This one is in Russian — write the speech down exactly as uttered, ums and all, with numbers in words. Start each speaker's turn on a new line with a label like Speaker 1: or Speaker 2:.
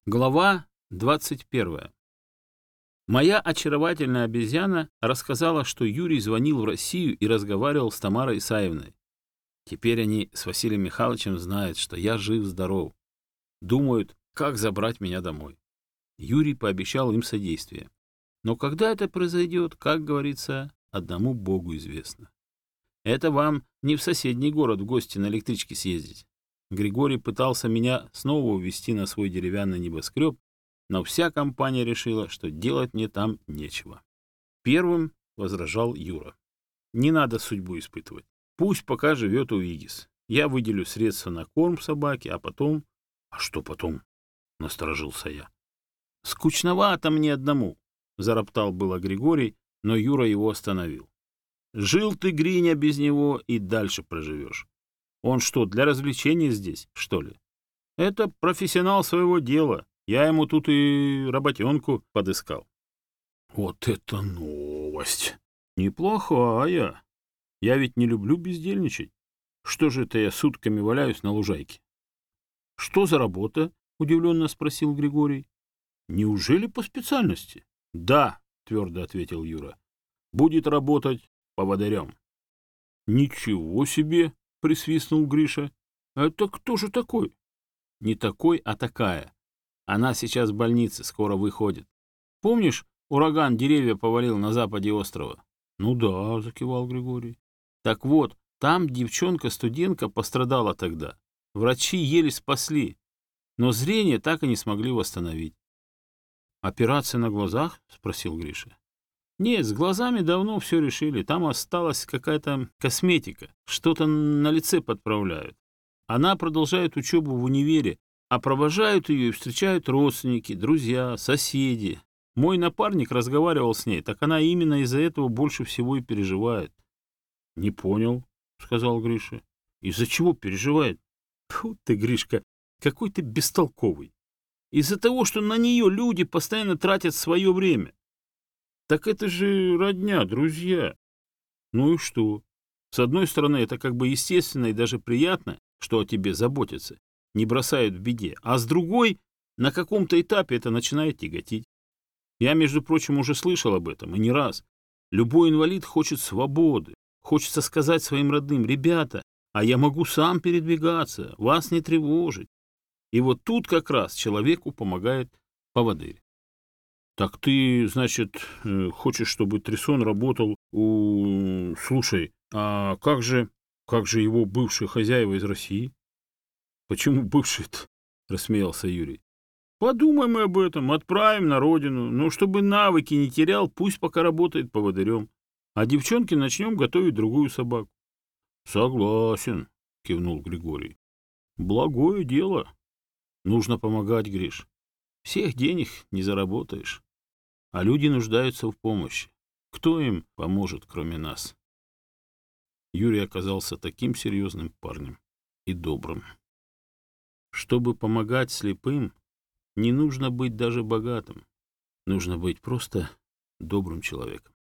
Speaker 1: Глава двадцать первая. Моя очаровательная обезьяна рассказала, что Юрий звонил в Россию и разговаривал с Тамарой Исаевной. Теперь они с Василием Михайловичем знают, что я жив-здоров. Думают, как забрать меня домой. Юрий пообещал им содействие. Но когда это произойдет, как говорится, одному Богу известно. Это вам не в соседний город в гости на электричке съездить. Григорий пытался меня снова увезти на свой деревянный небоскреб, но вся компания решила, что делать мне там нечего. Первым возражал Юра. Не надо судьбу испытывать. Пусть пока живет у Игис. Я выделю средства на корм собаке, а потом... А что потом? Насторожился я. Скучновато мне одному, зароптал было Григорий, но Юра его остановил. Жил ты, Гриня, без него и дальше проживешь. Он что, для развлечения здесь, что ли? Это профессионал своего дела. Я ему тут и работенку подыскал. Вот это новость! Неплохая. Я ведь не люблю бездельничать. Что же это я сутками валяюсь на лужайке? Что за работа? Удивленно спросил Григорий. Неужели по специальности? Да, твердо ответил Юра. Будет работать поводырем. Ничего себе! — присвистнул Гриша. — Это кто же такой? — Не такой, а такая. Она сейчас в больнице, скоро выходит. Помнишь, ураган деревья повалил на западе острова? — Ну да, — закивал Григорий. — Так вот, там девчонка-студентка пострадала тогда. Врачи еле спасли, но зрение так и не смогли восстановить. — Операция на глазах? — спросил Гриша. Нет, с глазами давно все решили. Там осталась какая-то косметика. Что-то на лице подправляют. Она продолжает учебу в универе, а провожают ее и встречают родственники, друзья, соседи. Мой напарник разговаривал с ней, так она именно из-за этого больше всего и переживает. — Не понял, — сказал Гриша. — Из-за чего переживает? Фу ты, Гришка, какой ты бестолковый. Из-за того, что на нее люди постоянно тратят свое время. Так это же родня, друзья. Ну и что? С одной стороны, это как бы естественно и даже приятно, что о тебе заботятся, не бросают в беде. А с другой, на каком-то этапе это начинает тяготить. Я, между прочим, уже слышал об этом, и не раз. Любой инвалид хочет свободы. Хочется сказать своим родным: ребята, а я могу сам передвигаться, вас не тревожить. И вот тут как раз человеку помогает поводырь. Так ты, значит, хочешь, чтобы Трясон работал у... Слушай, а как же, как же его бывшие хозяева из России? Почему бывшие-то? Рассмеялся Юрий. Подумаем мы об этом, отправим на родину, но чтобы навыки не терял, пусть пока работает поводырем. А девчонке начнем готовить другую собаку. Согласен, кивнул Григорий. Благое дело. Нужно помогать, Гриш. Всех денег не заработаешь. А люди нуждаются в помощи. Кто им поможет, кроме нас? Юрий оказался таким серьезным парнем и добрым. Чтобы помогать слепым, не нужно быть даже богатым. Нужно быть просто добрым человеком.